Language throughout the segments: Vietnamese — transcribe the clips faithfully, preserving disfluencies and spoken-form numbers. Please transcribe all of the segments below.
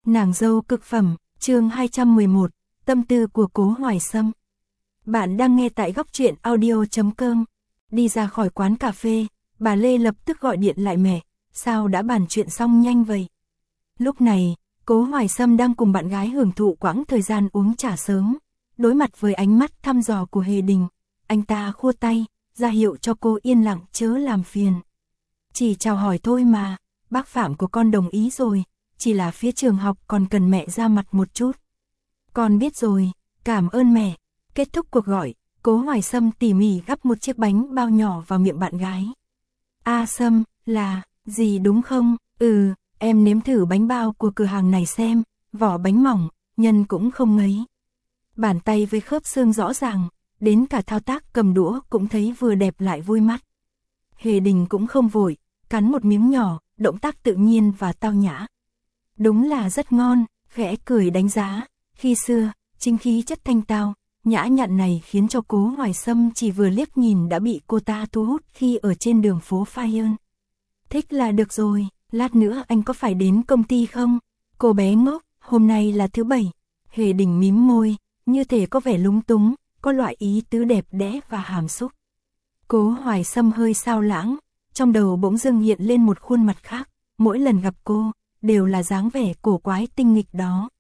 Nàng dâu cực phẩm, chương hai trăm mười một, tâm tư của Cố Hoài Sâm. Bạn đang nghe tại góc truyện audio chấm com. Đi ra khỏi quán cà phê, bà Lê lập tức gọi điện lại mẹ, sao đã bàn chuyện xong nhanh vậy? Lúc này, Cố Hoài Sâm đang cùng bạn gái hưởng thụ quãng thời gian uống trà sớm. Đối mặt với ánh mắt thăm dò của Hề Đình, anh ta khua tay, ra hiệu cho cô yên lặng chớ làm phiền. Chỉ chào hỏi thôi mà, bác Phạm của con đồng ý rồi, chỉ là phía trường học còn cần mẹ ra mặt một chút. Con biết rồi, cảm ơn mẹ. Kết thúc cuộc gọi, Cố Hoài Sâm tỉ mỉ gắp một chiếc bánh bao nhỏ vào miệng bạn gái. A Sâm, là, gì đúng không? Ừ, em nếm thử bánh bao của cửa hàng này xem, vỏ bánh mỏng, nhân cũng không ngấy. Bàn tay với khớp xương rõ ràng, đến cả thao tác cầm đũa cũng thấy vừa đẹp lại vui mắt. Hề Đình cũng không vội, cắn một miếng nhỏ, động tác tự nhiên và tao nhã. Đúng là rất ngon, khẽ cười đánh giá, khi xưa, chính khí chất thanh tao, nhã nhặn này khiến cho Cố Hoài Sâm chỉ vừa liếc nhìn đã bị cô ta thu hút khi ở trên đường phố Phaeon. Thích là được rồi, lát nữa anh có phải đến công ty không? Cô bé ngốc, hôm nay là thứ bảy. Hề Đình mím môi, như thể có vẻ lúng túng, có loại ý tứ đẹp đẽ và hàm xúc. Cố Hoài Sâm hơi sao lãng, trong đầu bỗng dưng hiện lên một khuôn mặt khác, mỗi lần gặp cô, đều là dáng vẻ cổ quái tinh nghịch đó.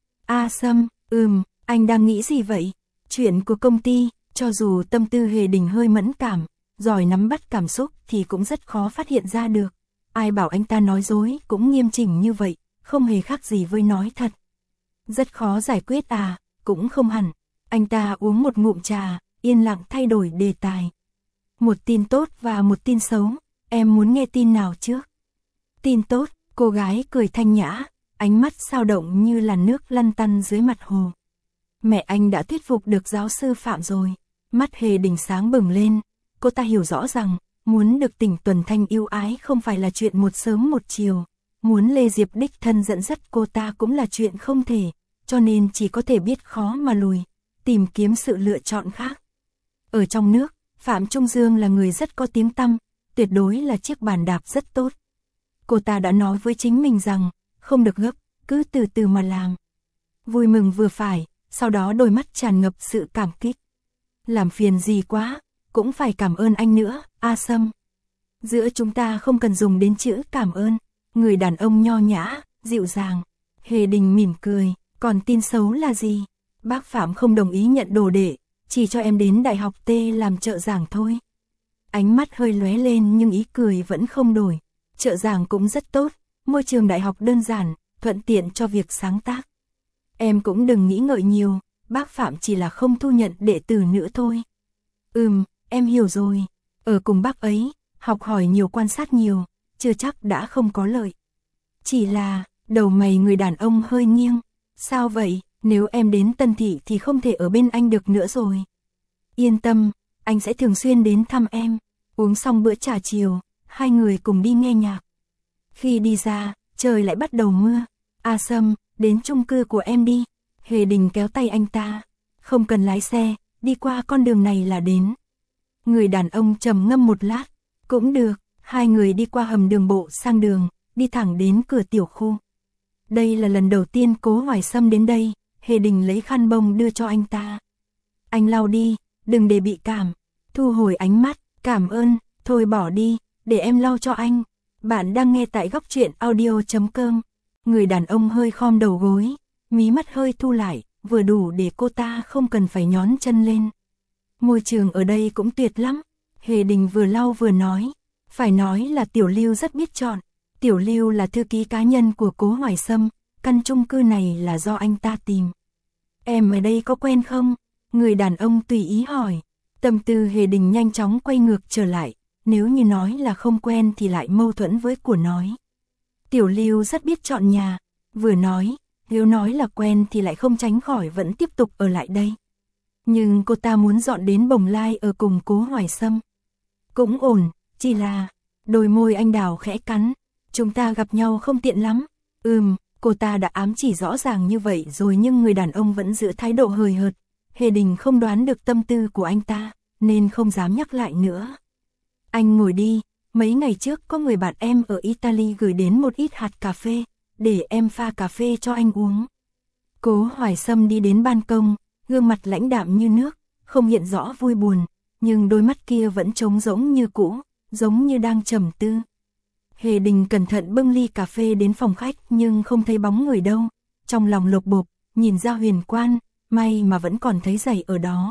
A Sâm, ừm, anh đang nghĩ gì vậy? Chuyện của công ty, cho dù tâm tư Hề Đình hơi mẫn cảm, giỏi nắm bắt cảm xúc thì cũng rất khó phát hiện ra được. Ai bảo anh ta nói dối cũng nghiêm chỉnh như vậy, không hề khác gì với nói thật. Rất khó giải quyết à, cũng không hẳn. Anh ta uống một ngụm trà, yên lặng thay đổi đề tài. Một tin tốt và một tin xấu, em muốn nghe tin nào trước? Tin tốt, cô gái cười thanh nhã, ánh mắt sao động như là nước lăn tăn dưới mặt hồ. Mẹ anh đã thuyết phục được giáo sư Phạm rồi. Mắt Hề Đình sáng bừng lên, cô ta hiểu rõ rằng, muốn được Tỉnh Tuần Thanh yêu ái không phải là chuyện một sớm một chiều. Muốn Lê Diệp đích thân dẫn dắt cô ta cũng là chuyện không thể, cho nên chỉ có thể biết khó mà lùi, tìm kiếm sự lựa chọn khác. Ở trong nước, Phạm Trung Dương là người rất có tiếng tăm, tuyệt đối là chiếc bàn đạp rất tốt. Cô ta đã nói với chính mình rằng, không được gấp, cứ từ từ mà làm. Vui mừng vừa phải, sau đó đôi mắt tràn ngập sự cảm kích. Làm phiền gì quá, cũng phải cảm ơn anh nữa, A Sâm. Giữa chúng ta không cần dùng đến chữ cảm ơn, người đàn ông nho nhã, dịu dàng. Hề Đình mỉm cười, còn tin xấu là gì? Bác Phạm không đồng ý nhận đồ đệ, chỉ cho em đến Đại học T làm trợ giảng thôi. Ánh mắt hơi lóe lên nhưng ý cười vẫn không đổi. Trợ giảng cũng rất tốt, môi trường đại học đơn giản, thuận tiện cho việc sáng tác. Em cũng đừng nghĩ ngợi nhiều, bác Phạm chỉ là không thu nhận đệ tử nữa thôi. Ừm, em hiểu rồi. Ở cùng bác ấy, học hỏi nhiều quan sát nhiều, chưa chắc đã không có lợi. Chỉ là, đầu mày người đàn ông hơi nghiêng. Sao vậy, nếu em đến Tân Thị thì không thể ở bên anh được nữa rồi. Yên tâm, anh sẽ thường xuyên đến thăm em. Uống xong bữa trà chiều, hai người cùng đi nghe nhạc. Khi đi ra, trời lại bắt đầu mưa. A Sâm, đến chung cư của em đi. Hề Đình kéo tay anh ta. Không cần lái xe, đi qua con đường này là đến. Người đàn ông trầm ngâm một lát. Cũng được, hai người đi qua hầm đường bộ sang đường, đi thẳng đến cửa tiểu khu. Đây là lần đầu tiên Cố Hoài Sâm đến đây, Hề Đình lấy khăn bông đưa cho anh ta. Anh lau đi, đừng để bị cảm. Thu hồi ánh mắt, cảm ơn, thôi bỏ đi, để em lau cho anh. Bạn đang nghe tại góc truyện audio chấm com. Người đàn ông hơi khom đầu gối, mí mắt hơi thu lại, vừa đủ để cô ta không cần phải nhón chân lên. Môi trường ở đây cũng tuyệt lắm. Hề Đình vừa lau vừa nói. Phải nói là Tiểu Lưu rất biết chọn. Tiểu Lưu là thư ký cá nhân của Cố Hoài Sâm, căn chung cư này là do anh ta tìm. Em ở đây có quen không? Người đàn ông tùy ý hỏi. Tâm tư Hề Đình nhanh chóng quay ngược trở lại, nếu như nói là không quen thì lại mâu thuẫn với của nói. Tiểu Lưu rất biết chọn nhà, vừa nói, nếu nói là quen thì lại không tránh khỏi vẫn tiếp tục ở lại đây. Nhưng cô ta muốn dọn đến Bồng Lai ở cùng Cố Hoài Sâm. Cũng ổn, chỉ là, đôi môi anh đào khẽ cắn. Chúng ta gặp nhau không tiện lắm. Ừm, cô ta đã ám chỉ rõ ràng như vậy rồi nhưng người đàn ông vẫn giữ thái độ hời hợt. Hề Đình không đoán được tâm tư của anh ta, nên không dám nhắc lại nữa. Anh ngồi đi, mấy ngày trước có người bạn em ở Italy gửi đến một ít hạt cà phê, để em pha cà phê cho anh uống. Cố Hoài Sâm đi đến ban công, gương mặt lãnh đạm như nước, không hiện rõ vui buồn, nhưng đôi mắt kia vẫn trống rỗng như cũ, giống như đang trầm tư. Hề Đình cẩn thận bưng ly cà phê đến phòng khách nhưng không thấy bóng người đâu, trong lòng lột bột, nhìn ra Huyền Quan, may mà vẫn còn thấy giày ở đó.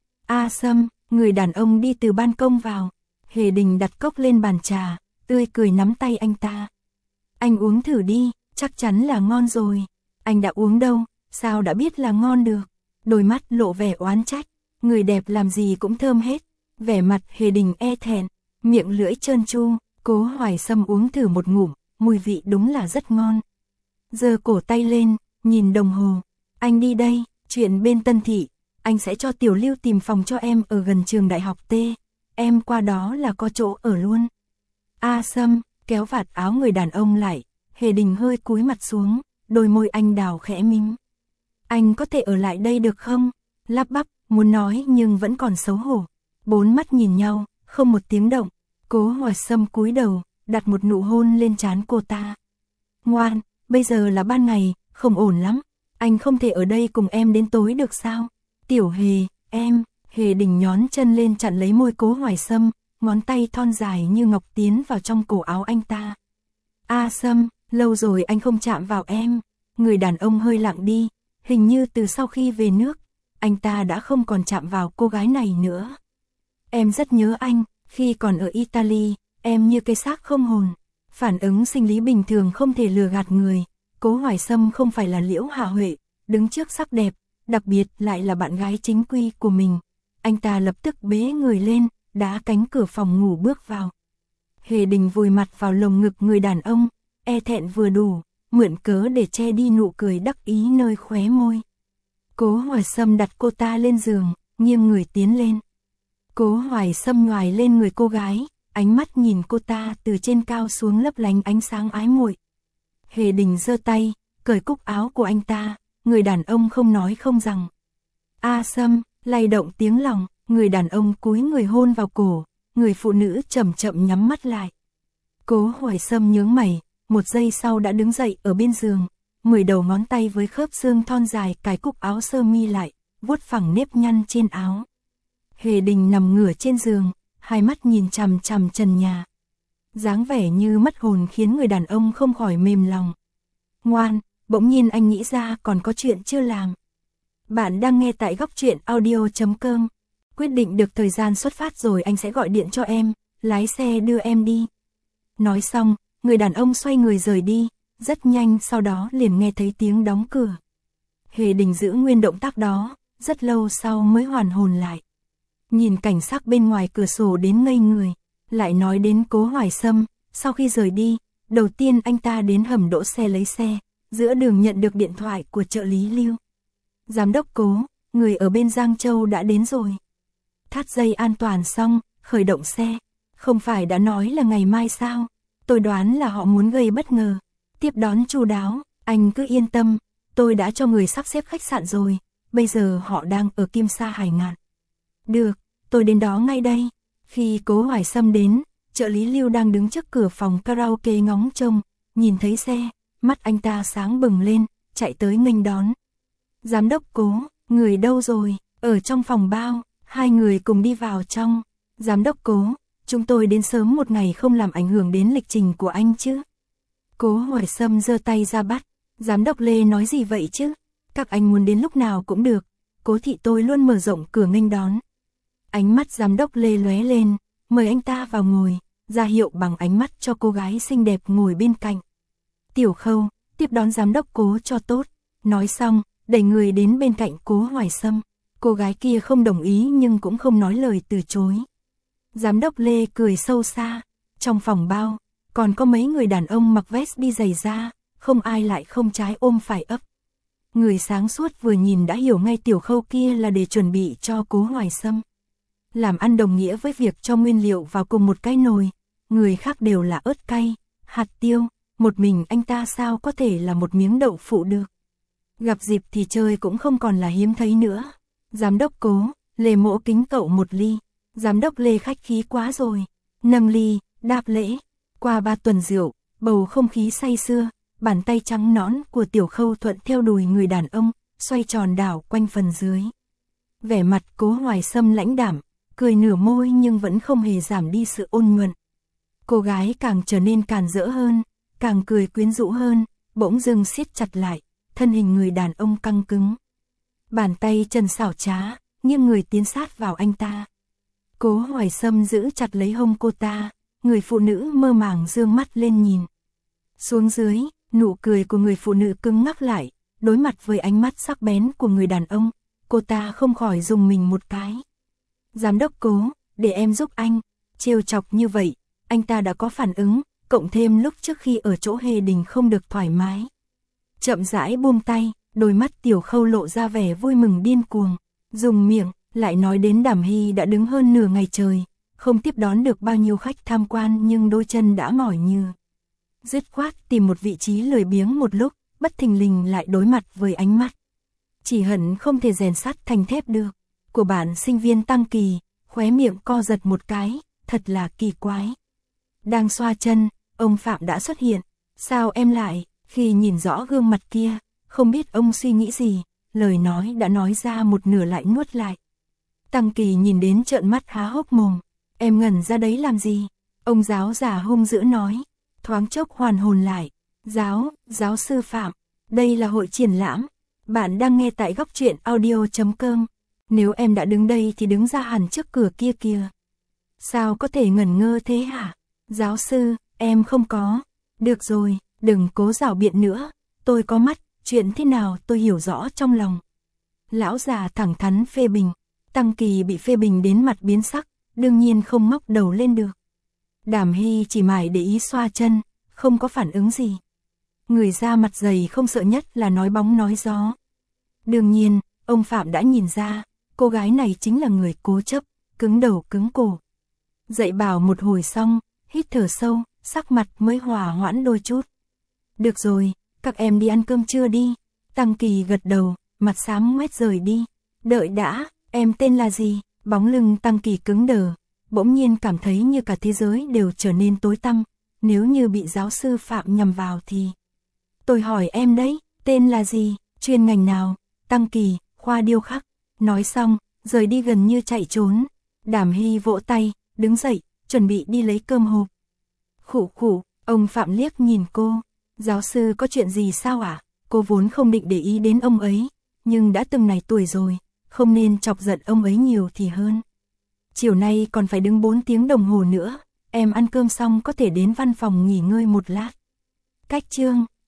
A Sâm, người đàn ông đi từ ban công vào, Hề Đình đặt cốc lên bàn trà, tươi cười nắm tay anh ta. Anh uống thử đi, chắc chắn là ngon rồi. Anh đã uống đâu, sao đã biết là ngon được? Đôi mắt lộ vẻ oán trách, người đẹp làm gì cũng thơm hết. Vẻ mặt Hề Đình e thẹn, miệng lưỡi trơn tru. Cố Hoài Sâm uống thử một ngụm, mùi vị đúng là rất ngon. Giơ cổ tay lên, nhìn đồng hồ. Anh đi đây, chuyện bên Tân Thị, anh sẽ cho Tiểu Lưu tìm phòng cho em ở gần trường đại học T. Em qua đó là có chỗ ở luôn. A Sâm, kéo vạt áo người đàn ông lại, Hề Đình hơi cúi mặt xuống, đôi môi anh đào khẽ mím. Anh có thể ở lại đây được không? Lắp bắp, muốn nói nhưng vẫn còn xấu hổ. Bốn mắt nhìn nhau, không một tiếng động. Cố Hoài Sâm cúi đầu, đặt một nụ hôn lên trán cô ta. Ngoan, bây giờ là ban ngày, không ổn lắm. Anh không thể ở đây cùng em đến tối được sao? Tiểu Hề, em, Hề Đình nhón chân lên chặn lấy môi Cố Hoài Sâm, ngón tay thon dài như ngọc tiến vào trong cổ áo anh ta. A Sâm, lâu rồi anh không chạm vào em. Người đàn ông hơi lặng đi, hình như từ sau khi về nước, anh ta đã không còn chạm vào cô gái này nữa. Em rất nhớ anh. Khi còn ở Italy, em như cây xác không hồn. Phản ứng sinh lý bình thường không thể lừa gạt người. Cố Hoài Sâm không phải là Liễu Hạ Huệ, đứng trước sắc đẹp, đặc biệt lại là bạn gái chính quy của mình. Anh ta lập tức bế người lên, đá cánh cửa phòng ngủ bước vào. Hề Đình vùi mặt vào lồng ngực người đàn ông, e thẹn vừa đủ, mượn cớ để che đi nụ cười đắc ý nơi khóe môi. Cố Hoài Sâm đặt cô ta lên giường, nghiêng người tiến lên. Cố Hoài Sâm nhoài lên người cô gái, ánh mắt nhìn cô ta từ trên cao xuống lấp lánh ánh sáng ái muội. Hề Đình giơ tay, cởi cúc áo của anh ta, người đàn ông không nói không rằng. A Sâm, lay động tiếng lòng, người đàn ông cúi người hôn vào cổ, người phụ nữ chậm chậm nhắm mắt lại. Cố Hoài Sâm nhướng mày, một giây sau đã đứng dậy ở bên giường, mười đầu ngón tay với khớp xương thon dài cài cúc áo sơ mi lại, vuốt phẳng nếp nhăn trên áo. Hề Đình nằm ngửa trên giường, hai mắt nhìn chằm chằm trần nhà. Dáng vẻ như mất hồn khiến người đàn ông không khỏi mềm lòng. Ngoan, bỗng nhiên anh nghĩ ra còn có chuyện chưa làm. Bạn đang nghe tại góc truyện audio chấm com. Quyết định được thời gian xuất phát rồi anh sẽ gọi điện cho em, lái xe đưa em đi. Nói xong, người đàn ông xoay người rời đi, rất nhanh sau đó liền nghe thấy tiếng đóng cửa. Hề Đình giữ nguyên động tác đó, rất lâu sau mới hoàn hồn lại. Nhìn cảnh sắc bên ngoài cửa sổ đến ngây người, lại nói đến Cố Hoài Sâm, sau khi rời đi, đầu tiên anh ta đến hầm đỗ xe lấy xe, giữa đường nhận được điện thoại của trợ lý Lưu. Giám đốc Cố, người ở bên Giang Châu đã đến rồi. Thắt dây an toàn xong, khởi động xe, không phải đã nói là ngày mai sao, tôi đoán là họ muốn gây bất ngờ. Tiếp đón chu đáo, anh cứ yên tâm, tôi đã cho người sắp xếp khách sạn rồi, bây giờ họ đang ở Kim Sa Hải Ngạn. Được, tôi đến đó ngay đây. Khi Cố Hoài Sâm đến, trợ lý Lưu đang đứng trước cửa phòng karaoke ngóng trông, nhìn thấy xe, mắt anh ta sáng bừng lên, chạy tới nghênh đón. Giám đốc Cố, người đâu rồi? Ở trong phòng bao, hai người cùng đi vào trong. Giám đốc Cố, chúng tôi đến sớm một ngày không làm ảnh hưởng đến lịch trình của anh chứ? Cố Hoài Sâm giơ tay ra bắt. Giám đốc Lê nói gì vậy chứ? Các anh muốn đến lúc nào cũng được. Cố thị tôi luôn mở rộng cửa nghênh đón. Ánh mắt giám đốc Lê lóe lên, mời anh ta vào ngồi, ra hiệu bằng ánh mắt cho cô gái xinh đẹp ngồi bên cạnh. Tiểu Khâu, tiếp đón giám đốc Cố cho tốt. Nói xong, đẩy người đến bên cạnh Cố Hoài Sâm. Cô gái kia không đồng ý nhưng cũng không nói lời từ chối. Giám đốc Lê cười sâu xa. Trong phòng bao, còn có mấy người đàn ông mặc vest đi giày da, không ai lại không trái ôm phải ấp. Người sáng suốt vừa nhìn đã hiểu ngay Tiểu Khâu kia là để chuẩn bị cho Cố Hoài Sâm. Làm ăn đồng nghĩa với việc cho nguyên liệu vào cùng một cái nồi, người khác đều là ớt cay, hạt tiêu, một mình anh ta sao có thể là một miếng đậu phụ được. Gặp dịp thì chơi cũng không còn là hiếm thấy nữa. Giám đốc Cố, Lê Mỗ kính cậu một ly. Giám đốc Lê khách khí quá rồi. Nâng ly, đáp lễ. Qua ba tuần rượu, bầu không khí say sưa, bàn tay trắng nõn của Tiểu Khâu thuận theo đùi người đàn ông, xoay tròn đảo quanh phần dưới. Vẻ mặt Cố Hoài Sâm lãnh đạm, cười nửa môi nhưng vẫn không hề giảm đi sự ôn nhuận. Cô gái càng trở nên càn rỡ hơn, càng cười quyến rũ hơn, bỗng dưng siết chặt lại, thân hình người đàn ông căng cứng. Bàn tay chân xảo trá, nghiêng người tiến sát vào anh ta. Cố Hoài Sâm giữ chặt lấy hông cô ta, người phụ nữ mơ màng dương mắt lên nhìn. Xuống dưới, nụ cười của người phụ nữ cứng ngắc lại, đối mặt với ánh mắt sắc bén của người đàn ông, cô ta không khỏi rùng mình một cái. Giám đốc Cố, để em giúp anh, trêu chọc như vậy, anh ta đã có phản ứng, cộng thêm lúc trước khi ở chỗ Hề Đình không được thoải mái. Chậm rãi buông tay, đôi mắt Tiểu Khâu lộ ra vẻ vui mừng điên cuồng, dùng miệng, lại nói đến Đàm Hy đã đứng hơn nửa ngày trời, không tiếp đón được bao nhiêu khách tham quan nhưng đôi chân đã mỏi như. Dứt khoát tìm một vị trí lười biếng một lúc, bất thình lình lại đối mặt với ánh mắt. Chỉ hận không thể rèn sắt thành thép được, của bạn sinh viên Tăng Kỳ, khóe miệng co giật một cái, thật là kỳ quái. Đang xoa chân, ông Phạm đã xuất hiện, sao em lại, khi nhìn rõ gương mặt kia, không biết ông suy nghĩ gì, lời nói đã nói ra một nửa lại nuốt lại. Tăng Kỳ nhìn đến trợn mắt há hốc mồm, em ngẩn ra đấy làm gì? Ông giáo già hung dữ nói, thoáng chốc hoàn hồn lại, giáo, giáo sư Phạm, đây là hội triển lãm, bạn đang nghe tại góc truyện audio chấm com, nếu em đã đứng đây thì đứng ra hẳn trước cửa kia kìa. Sao có thể ngẩn ngơ thế hả? Giáo sư, em không có, được rồi, đừng cố giảo biện nữa, tôi có mắt, chuyện thế nào tôi hiểu rõ trong lòng. Lão già thẳng thắn phê bình, Tăng Kỳ bị phê bình đến mặt biến sắc, đương nhiên không ngóc đầu lên được. Đàm Hy chỉ mải để ý xoa chân, không có phản ứng gì. Người da mặt dày không sợ nhất là nói bóng nói gió. Đương nhiên, ông Phạm đã nhìn ra, cô gái này chính là người cố chấp, cứng đầu cứng cổ. Dạy bảo một hồi xong, hít thở sâu, sắc mặt mới hòa hoãn đôi chút. Được rồi, các em đi ăn cơm trưa đi. Tăng Kỳ gật đầu, mặt xám ngoét rời đi. Đợi đã, em tên là gì? Bóng lưng Tăng Kỳ cứng đờ, bỗng nhiên cảm thấy như cả thế giới đều trở nên tối tăm. Nếu như bị giáo sư Phạm nhầm vào thì... Tôi hỏi em đấy, tên là gì, chuyên ngành nào? Tăng Kỳ, khoa điêu khắc. Nói xong, rời đi gần như chạy trốn. Đàm Hy vỗ tay, đứng dậy, chuẩn bị đi lấy cơm hộp. Khụ khụ, ông Phạm liếc nhìn cô. Giáo sư có chuyện gì sao ạ? À? Cô vốn không định để ý đến ông ấy, nhưng đã từng này tuổi rồi, không nên chọc giận ông ấy nhiều thì hơn. Chiều nay còn phải đứng bốn tiếng đồng hồ nữa, em ăn cơm xong có thể đến văn phòng nghỉ ngơi một lát. Cách chương